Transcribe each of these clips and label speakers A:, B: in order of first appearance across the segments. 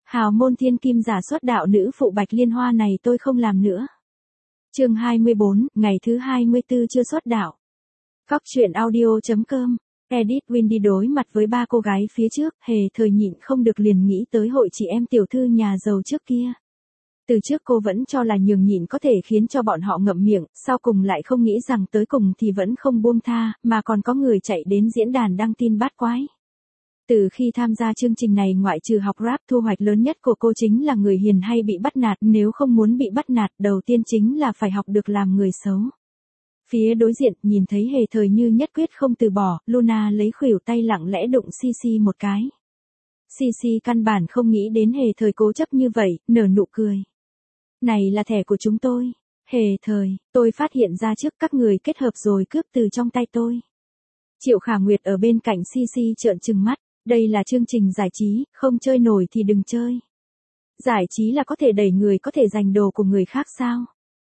A: Hào môn thiên kim giả xuất đạo nữ phụ Bạch Liên Hoa này tôi không làm nữa. Chương 24, ngày thứ 24 chưa xuất đạo. Cóc truyện audio.com. Edit Windy đối mặt với ba cô gái phía trước, hề thời nhịn không được liền nghĩ tới hội chị em tiểu thư nhà giàu trước kia. Từ trước cô vẫn cho là nhường nhịn có thể khiến cho bọn họ ngậm miệng, sau cùng lại không nghĩ rằng tới cùng thì vẫn không buông tha, mà còn có người chạy đến diễn đàn đăng tin bát quái. Từ khi tham gia chương trình này ngoại trừ học rap, thu hoạch lớn nhất của cô chính là người hiền hay bị bắt nạt, nếu không muốn bị bắt nạt đầu tiên chính là phải học được làm người xấu. Phía đối diện nhìn thấy hề thời như nhất quyết không từ bỏ, Luna lấy khuỷu tay lặng lẽ đụng Sisi một cái. Sisi căn bản không nghĩ đến hề thời cố chấp như vậy, nở nụ cười. Này là thẻ của chúng tôi. Hề thời, tôi phát hiện ra trước các người kết hợp rồi cướp từ trong tay tôi. Triệu Khả Nguyệt ở bên cạnh Sisi trợn trừng mắt. Đây là chương trình giải trí, không chơi nổi thì đừng chơi. Giải trí là có thể đẩy người có thể giành đồ của người khác sao?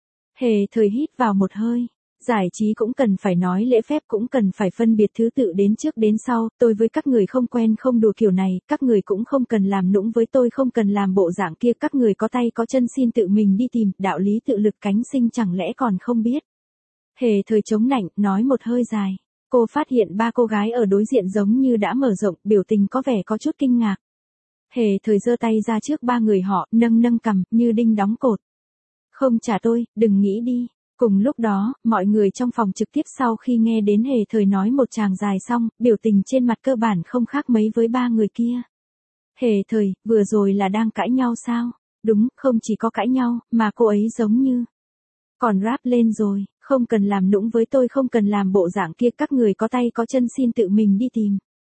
A: Hề thời hít vào một hơi. Giải trí cũng cần phải nói lễ phép, cũng cần phải phân biệt thứ tự đến trước đến sau, tôi với các người không quen không đùa kiểu này, các người cũng không cần làm nũng với tôi, không cần làm bộ dạng kia, các người có tay có chân xin tự mình đi tìm, đạo lý tự lực cánh sinh chẳng lẽ còn không biết. Hề thời chống nạnh, nói một hơi dài. Cô phát hiện ba cô gái ở đối diện giống như đã mở rộng, biểu tình có vẻ có chút kinh ngạc. Hề thời giơ tay ra trước ba người họ, nâng cằm, như đinh đóng cột. Không trả tôi, đừng nghĩ đi. Cùng lúc đó, mọi người trong phòng trực tiếp sau khi nghe đến hề thời nói một tràng dài xong, biểu tình trên mặt cơ bản không khác mấy với ba người kia. Hề thời, vừa rồi là đang cãi nhau sao? Đúng, không chỉ có cãi nhau, mà cô ấy giống như còn rap lên rồi, không cần làm nũng với tôi, không cần làm bộ dạng kia, các người có tay có chân xin tự mình đi tìm.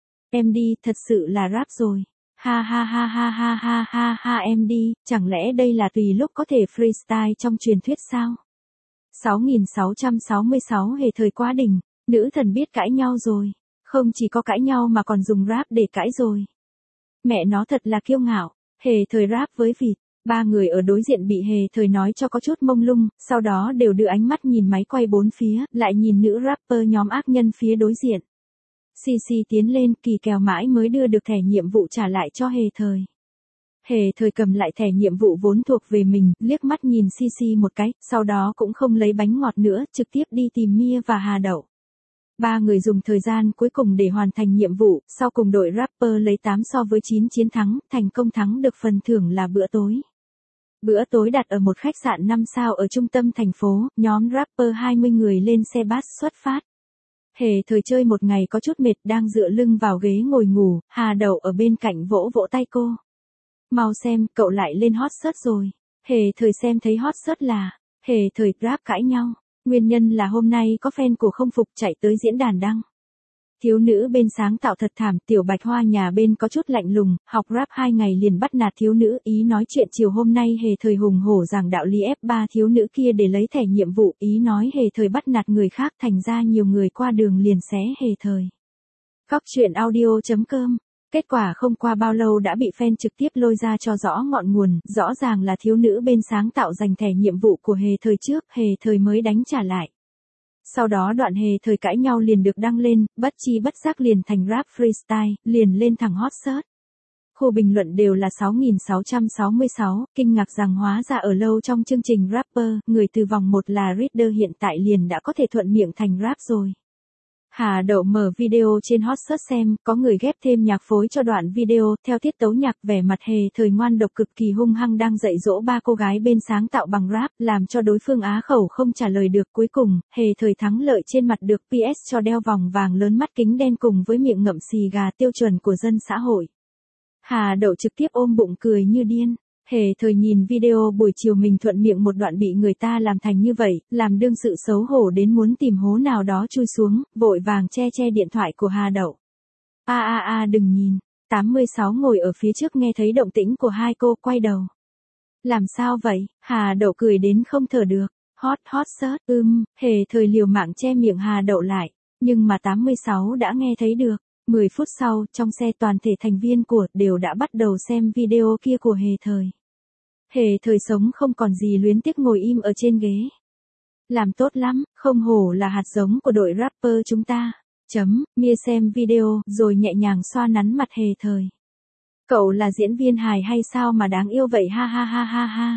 A: Em đi, thật sự là rap rồi. Ha ha ha ha ha ha ha ha em đi, chẳng lẽ đây là tùy lúc có thể freestyle trong truyền thuyết sao? 6666 hề thời quá đỉnh, nữ thần biết cãi nhau rồi. Không chỉ có cãi nhau mà còn dùng rap để cãi rồi. Mẹ nó thật là kiêu ngạo, hề thời rap với vịt. Ba người ở đối diện bị hề thời nói cho có chút mông lung, sau đó đều đưa ánh mắt nhìn máy quay bốn phía, lại nhìn nữ rapper nhóm ác nhân phía đối diện. Sisi tiến lên kỳ kèo mãi mới đưa được thẻ nhiệm vụ trả lại cho hề thời. Hề thời cầm lại thẻ nhiệm vụ vốn thuộc về mình, liếc mắt nhìn Sisi một cái, sau đó cũng không lấy bánh ngọt nữa, trực tiếp đi tìm Mia và Hà Đậu. Ba người dùng thời gian cuối cùng để hoàn thành nhiệm vụ, sau cùng đội rapper lấy 8 so với 9 chiến thắng, thành công thắng được phần thưởng là bữa tối. Bữa tối đặt ở một khách sạn 5 sao ở trung tâm thành phố, nhóm rapper 20 người lên xe bus xuất phát. Hề thời chơi một ngày có chút mệt, đang dựa lưng vào ghế ngồi ngủ, Hà Đậu ở bên cạnh vỗ vỗ tay cô. Mau xem, cậu lại lên hot search rồi. Hề thời xem thấy hot search là, hề thời rap cãi nhau. Nguyên nhân là hôm nay có fan của không phục chạy tới diễn đàn đăng. Thiếu nữ bên sáng tạo thật thảm, tiểu Bạch Hoa nhà bên có chút lạnh lùng, học rap 2 ngày liền bắt nạt thiếu nữ, ý nói chuyện chiều hôm nay hề thời hùng hổ giảng đạo lý ép ba thiếu nữ kia để lấy thẻ nhiệm vụ, ý nói hề thời bắt nạt người khác, thành ra nhiều người qua đường liền xé hề thời. Cóc truyện audio.com. Kết quả không qua bao lâu đã bị fan trực tiếp lôi ra cho rõ ngọn nguồn, rõ ràng là thiếu nữ bên sáng tạo giành thẻ nhiệm vụ của hề thời trước, hề thời mới đánh trả lại. Sau đó đoạn hề thời cãi nhau liền được đăng lên, bất chi bất giác liền thành rap freestyle, liền lên thẳng hot search. Khu bình luận đều là 6666, kinh ngạc rằng hóa ra ở lâu trong chương trình rapper, người từ vòng 1 là Reader hiện tại liền đã có thể thuận miệng thành rap rồi. Hà Đậu mở video trên hot search xem, có người ghép thêm nhạc phối cho đoạn video, theo tiết tấu nhạc, vẻ mặt hề thời ngoan độc cực kỳ hung hăng đang dạy dỗ ba cô gái bên sáng tạo bằng rap, làm cho đối phương á khẩu không trả lời được. Cuối cùng, hề thời thắng lợi trên mặt được PS cho đeo vòng vàng lớn, mắt kính đen cùng với miệng ngậm xì gà tiêu chuẩn của dân xã hội. Hà Đậu trực tiếp ôm bụng cười như điên. Hề thời nhìn video buổi chiều mình thuận miệng một đoạn bị người ta làm thành như vậy, làm đương sự xấu hổ đến muốn tìm hố nào đó chui xuống, vội vàng che điện thoại của Hà Đậu. Đừng nhìn. 86 ngồi ở phía trước nghe thấy động tĩnh của hai cô, quay đầu. Làm sao vậy? Hà Đậu cười đến không thở được. Hot search, hề thời liều mạng che miệng Hà Đậu lại, nhưng mà 86 đã nghe thấy được. 10 phút sau, trong xe toàn thể thành viên của đều đã bắt đầu xem video kia của hề thời. Hề thời sống không còn gì luyến tiếc ngồi im ở trên ghế. Làm tốt lắm, không hổ là hạt giống của đội rapper chúng ta. Mia xem video, rồi nhẹ nhàng xoa nắn mặt hề thời. Cậu là diễn viên hài hay sao mà đáng yêu vậy ha ha ha ha ha.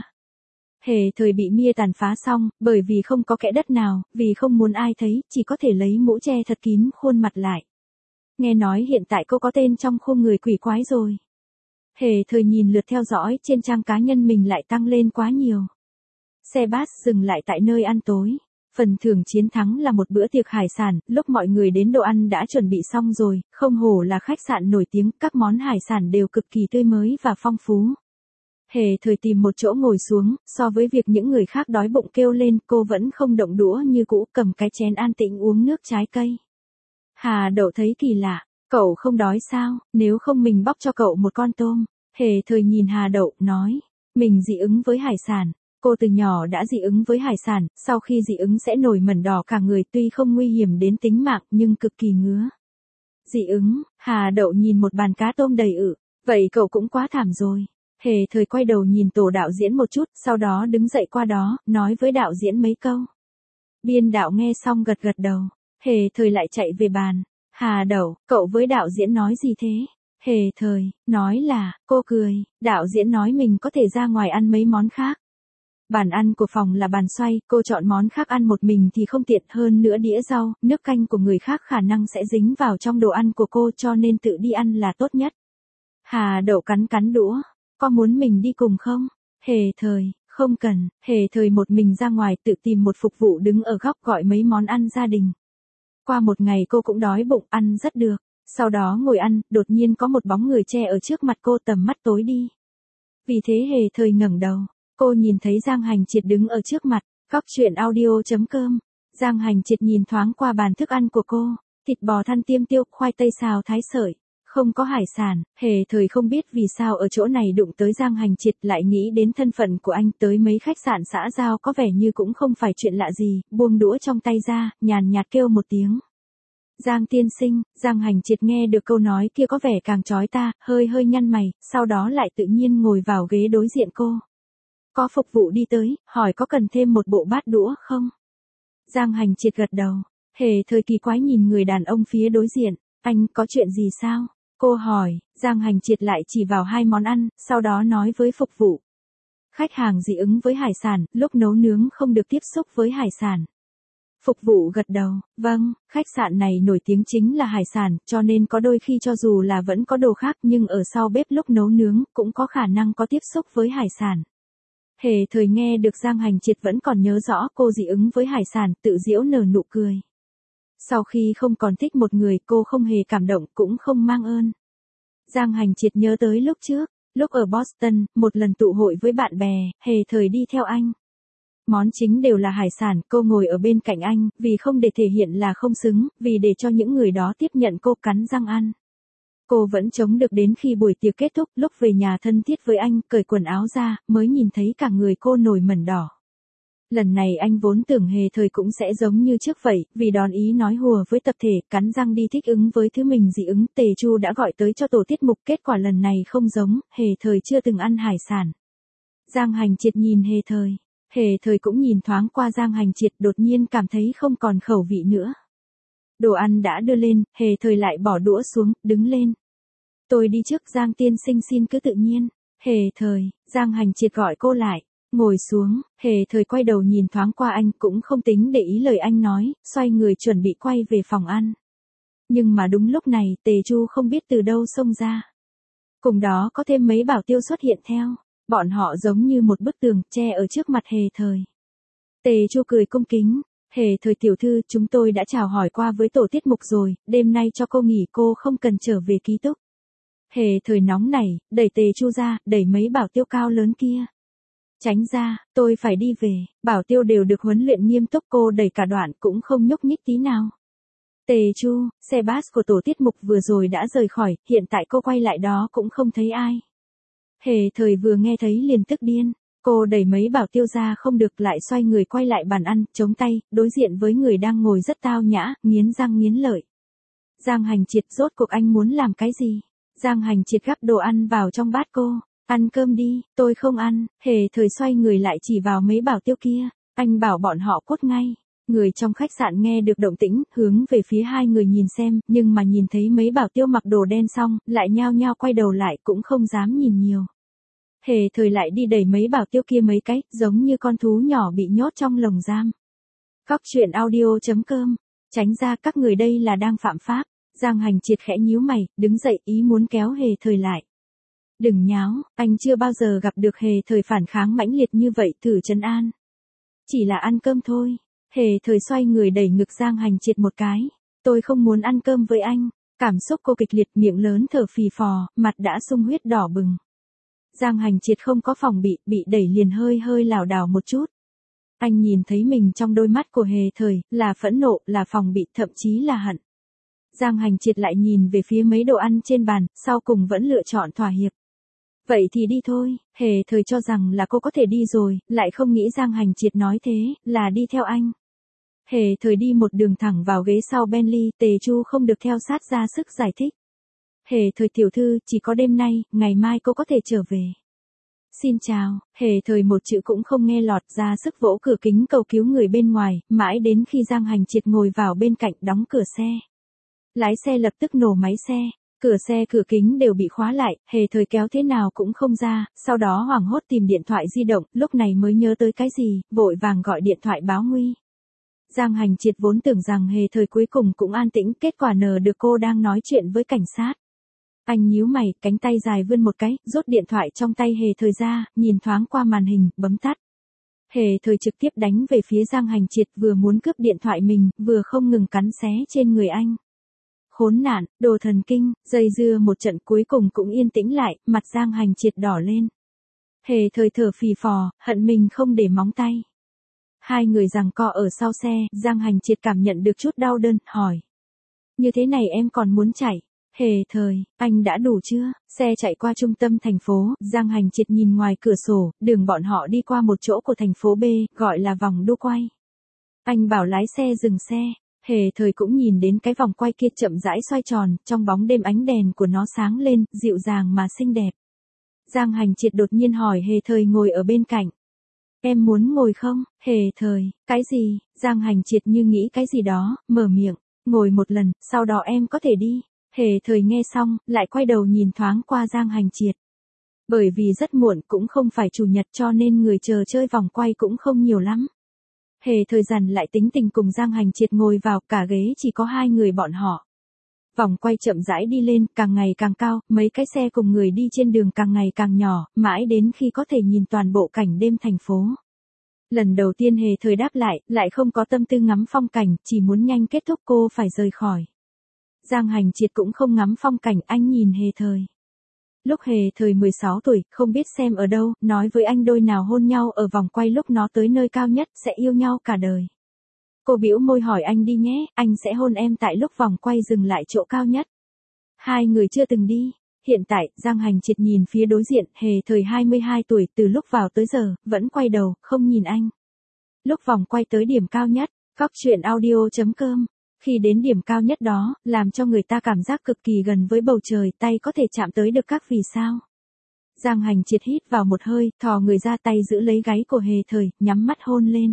A: Hề thời bị Mia tàn phá xong, bởi vì không có kẽ đất nào, vì không muốn ai thấy, chỉ có thể lấy mũ che thật kín khuôn mặt lại. Nghe nói hiện tại cô có tên trong khung người quỷ quái rồi. Hề thời nhìn lượt theo dõi trên trang cá nhân mình lại tăng lên quá nhiều. Xe bus dừng lại tại nơi ăn tối. Phần thưởng chiến thắng là một bữa tiệc hải sản, lúc mọi người đến đồ ăn đã chuẩn bị xong rồi, không hổ là khách sạn nổi tiếng, các món hải sản đều cực kỳ tươi mới và phong phú. Hề thời tìm một chỗ ngồi xuống, so với việc những người khác đói bụng kêu lên, cô vẫn không động đũa như cũ, cầm cái chén an tĩnh uống nước trái cây. Hà Đậu thấy kỳ lạ, cậu không đói sao, nếu không mình bóc cho cậu một con tôm. Hề thời nhìn Hà Đậu, nói, mình dị ứng với hải sản. Cô từ nhỏ đã dị ứng với hải sản, sau khi dị ứng sẽ nổi mẩn đỏ cả người, tuy không nguy hiểm đến tính mạng nhưng cực kỳ ngứa. Dị ứng, Hà Đậu nhìn một bàn cá tôm đầy ự, vậy cậu cũng quá thảm rồi. Hề thời quay đầu nhìn tổ đạo diễn một chút, sau đó đứng dậy qua đó, nói với đạo diễn mấy câu. Biên đạo nghe xong gật gật đầu, Hề thời lại chạy về bàn. Hà Đậu, cậu với đạo diễn nói gì thế? Hề thời, nói là, cô cười, đạo diễn nói mình có thể ra ngoài ăn mấy món khác. Bàn ăn của phòng là bàn xoay, cô chọn món khác ăn một mình thì không tiện, hơn nữa đĩa rau, nước canh của người khác khả năng sẽ dính vào trong đồ ăn của cô, cho nên tự đi ăn là tốt nhất. Hà Đậu cắn cắn đũa, có muốn mình đi cùng không? Hề thời, không cần. Hề thời một mình ra ngoài tự tìm một phục vụ đứng ở góc gọi mấy món ăn gia đình. Qua một ngày cô cũng đói bụng, ăn rất được. Sau đó ngồi ăn, đột nhiên có một bóng người che ở trước mặt cô, tầm mắt tối đi. Vì thế Hề thời ngẩng đầu. Cô nhìn thấy Giang Hành Triệt đứng ở trước mặt, góc truyện audio.com. Giang Hành Triệt nhìn thoáng qua bàn thức ăn của cô, thịt bò thăn tiêm tiêu, khoai tây xào thái sợi, không có hải sản. Hề thời không biết vì sao ở chỗ này đụng tới Giang Hành Triệt, lại nghĩ đến thân phận của anh, tới mấy khách sạn xã giao có vẻ như cũng không phải chuyện lạ gì, buông đũa trong tay ra, nhàn nhạt kêu một tiếng. Giang tiên sinh. Giang Hành Triệt nghe được câu nói kia có vẻ càng chói ta, hơi nhăn mày, sau đó lại tự nhiên ngồi vào ghế đối diện cô. Có phục vụ đi tới, hỏi có cần thêm một bộ bát đũa không? Giang Hành Triệt gật đầu. Hề thời kỳ quái nhìn người đàn ông phía đối diện. Anh có chuyện gì sao? Cô hỏi. Giang Hành Triệt lại chỉ vào hai món ăn, sau đó nói với phục vụ. Khách hàng dị ứng với hải sản, lúc nấu nướng không được tiếp xúc với hải sản. Phục vụ gật đầu. Vâng, khách sạn này nổi tiếng chính là hải sản, cho nên có đôi khi cho dù là vẫn có đồ khác nhưng ở sau bếp lúc nấu nướng cũng có khả năng có tiếp xúc với hải sản. Hề thời nghe được Giang Hành Triệt vẫn còn nhớ rõ cô dị ứng với hải sản, tự giễu nở nụ cười. Sau khi không còn thích một người, cô không hề cảm động, cũng không mang ơn. Giang Hành Triệt nhớ tới lúc trước, lúc ở Boston, một lần tụ hội với bạn bè, Hề thời đi theo anh. Món chính đều là hải sản, cô ngồi ở bên cạnh anh, vì không để thể hiện là không xứng, vì để cho những người đó tiếp nhận cô cắn răng ăn. Cô vẫn chống được đến khi buổi tiệc kết thúc, lúc về nhà thân thiết với anh, cởi quần áo ra, mới nhìn thấy cả người cô nổi mẩn đỏ. Lần này anh vốn tưởng Hề thời cũng sẽ giống như trước vậy, vì đón ý nói hùa với tập thể, cắn răng đi thích ứng với thứ mình dị ứng. Tề Chu đã gọi tới cho tổ tiết mục, kết quả lần này không giống, Hề thời chưa từng ăn hải sản. Giang Hành Triệt nhìn Hề thời. Hề thời cũng nhìn thoáng qua Giang Hành Triệt, đột nhiên cảm thấy không còn khẩu vị nữa. Đồ ăn đã đưa lên, Hề thời lại bỏ đũa xuống, đứng lên. Tôi đi trước, Giang tiên sinh xin cứ tự nhiên. Hề thời. Giang Hành Triệt gọi cô lại. Ngồi xuống. Hề thời quay đầu nhìn thoáng qua anh, cũng không tính để ý lời anh nói, xoay người chuẩn bị quay về phòng ăn. Nhưng mà đúng lúc này, Tề Chu không biết từ đâu xông ra. Cùng đó có thêm mấy bảo tiêu xuất hiện theo. Bọn họ giống như một bức tường, che ở trước mặt Hề thời. Tề Chu cười cung kính. Hề thời tiểu thư, chúng tôi đã chào hỏi qua với tổ tiết mục rồi, đêm nay cho cô nghỉ, cô không cần trở về ký túc. Hề thời nóng nảy, đẩy Tề Chu ra, đẩy mấy bảo tiêu cao lớn kia. Tránh ra, tôi phải đi về. Bảo tiêu đều được huấn luyện nghiêm túc, cô đẩy cả đoạn cũng không nhúc nhích tí nào. Tề Chu, xe bus của tổ tiết mục vừa rồi đã rời khỏi, hiện tại cô quay lại đó cũng không thấy ai. Hề thời vừa nghe thấy liền tức điên. Cô đẩy mấy bảo tiêu ra không được, lại xoay người quay lại bàn ăn, chống tay, đối diện với người đang ngồi rất tao nhã, nghiến răng nghiến lợi. Giang Hành Triệt, rốt cuộc anh muốn làm cái gì? Giang Hành Triệt gắp đồ ăn vào trong bát cô. Ăn cơm đi, tôi không ăn. Hề thời xoay người lại chỉ vào mấy bảo tiêu kia. Anh bảo bọn họ cút ngay. Người trong khách sạn nghe được động tĩnh, hướng về phía hai người nhìn xem, nhưng mà nhìn thấy mấy bảo tiêu mặc đồ đen xong, lại nhao nhao quay đầu lại cũng không dám nhìn nhiều. Hề thời lại đi đẩy mấy bảo tiêu kia mấy cái, giống như con thú nhỏ bị nhốt trong lồng giam. Góc truyện audio.com. Tránh ra, các người đây là đang phạm pháp. Giang Hành Triệt khẽ nhíu mày, đứng dậy ý muốn kéo Hề thời lại. Đừng nháo, anh chưa bao giờ gặp được Hề thời phản kháng mãnh liệt như vậy, thử trấn an. Chỉ là ăn cơm thôi. Hề thời xoay người đẩy ngực Giang Hành Triệt một cái. Tôi không muốn ăn cơm với anh. Cảm xúc cô kịch liệt, miệng lớn thở phì phò, mặt đã sung huyết đỏ bừng. Giang Hành Triệt không có phòng bị đẩy liền hơi hơi lảo đảo một chút. Anh nhìn thấy mình trong đôi mắt của Hề thời, là phẫn nộ, là phòng bị, thậm chí là hận. Giang Hành Triệt lại nhìn về phía mấy đồ ăn trên bàn, sau cùng vẫn lựa chọn thỏa hiệp. Vậy thì đi thôi, Hề thời cho rằng là cô có thể đi rồi, lại không nghĩ Giang Hành Triệt nói thế, là đi theo anh. Hề thời đi một đường thẳng vào ghế sau Bentley, Tề Chu không được theo sát ra sức giải thích. Hề thời tiểu thư, chỉ có đêm nay, ngày mai cô có thể trở về. Xin chào, Hề thời một chữ cũng không nghe lọt, ra sức vỗ cửa kính cầu cứu người bên ngoài, mãi đến khi Giang Hành Triệt ngồi vào bên cạnh đóng cửa xe. Lái xe lập tức nổ máy xe, cửa kính đều bị khóa lại, Hề thời kéo thế nào cũng không ra, sau đó hoảng hốt tìm điện thoại di động, lúc này mới nhớ tới cái gì, vội vàng gọi điện thoại báo nguy. Giang Hành Triệt vốn tưởng rằng Hề thời cuối cùng cũng an tĩnh, kết quả nờ được cô đang nói chuyện với cảnh sát. Anh nhíu mày, cánh tay dài vươn một cái, rút điện thoại trong tay Hề thời ra, nhìn thoáng qua màn hình, bấm tắt. Hề thời trực tiếp đánh về phía Giang Hành Triệt, vừa muốn cướp điện thoại mình, vừa không ngừng cắn xé trên người anh. Khốn nạn, đồ thần kinh, dây dưa một trận cuối cùng cũng yên tĩnh lại, mặt Giang Hành Triệt đỏ lên. Hề thời thở phì phò, hận mình không để móng tay. Hai người giằng co ở sau xe, Giang Hành Triệt cảm nhận được chút đau đớn, hỏi. Như thế này em còn muốn chạy? Hề thời, anh đã đủ chưa? Xe chạy qua trung tâm thành phố, Giang Hành Triệt nhìn ngoài cửa sổ, đường bọn họ đi qua một chỗ của thành phố B, gọi là vòng đua quay. Anh bảo lái xe dừng xe. Hề thời cũng nhìn đến cái vòng quay kia chậm rãi xoay tròn, trong bóng đêm ánh đèn của nó sáng lên, dịu dàng mà xinh đẹp. Giang Hành Triệt đột nhiên hỏi Hề thời ngồi ở bên cạnh. Em muốn ngồi không? Hề thời, cái gì? Giang Hành Triệt như nghĩ cái gì đó, mở miệng, ngồi một lần, sau đó em có thể đi. Hề thời nghe xong, lại quay đầu nhìn thoáng qua Giang Hành Triệt. Bởi vì rất muộn cũng không phải chủ nhật cho nên người chờ chơi vòng quay cũng không nhiều lắm. Hề thời dằn lại tính tình cùng Giang Hành Triệt ngồi vào, cả ghế chỉ có hai người bọn họ. Vòng quay chậm rãi đi lên, càng ngày càng cao, mấy cái xe cùng người đi trên đường càng ngày càng nhỏ, mãi đến khi có thể nhìn toàn bộ cảnh đêm thành phố. Lần đầu tiên Hề thời đáp lại không có tâm tư ngắm phong cảnh, chỉ muốn nhanh kết thúc cô phải rời khỏi. Giang Hành Triệt cũng không ngắm phong cảnh, anh nhìn Hề thời. Lúc Hề thời 16 tuổi, không biết xem ở đâu, nói với anh đôi nào hôn nhau ở vòng quay lúc nó tới nơi cao nhất, sẽ yêu nhau cả đời. Cô bĩu môi hỏi anh đi nhé, anh sẽ hôn em tại lúc vòng quay dừng lại chỗ cao nhất. Hai người chưa từng đi. Hiện tại, Giang Hành Triệt nhìn phía đối diện, Hề thời 22 tuổi, từ lúc vào tới giờ, vẫn quay đầu, không nhìn anh. Lúc vòng quay tới điểm cao nhất, góc truyện audio.com. Khi đến điểm cao nhất đó, làm cho người ta cảm giác cực kỳ gần với bầu trời, tay có thể chạm tới được các vì sao. Giang Hành Triệt hít vào một hơi, thò người ra, tay giữ lấy gáy của Hề thời, nhắm mắt hôn lên.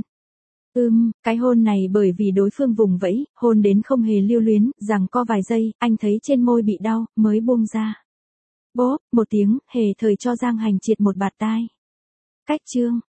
A: Cái hôn này bởi vì đối phương vùng vẫy, hôn đến không hề lưu luyến, giằng co vài giây, anh thấy trên môi bị đau, mới buông ra. Bốp, một tiếng, Hề thời cho Giang Hành Triệt một bạt tai. Cách chương.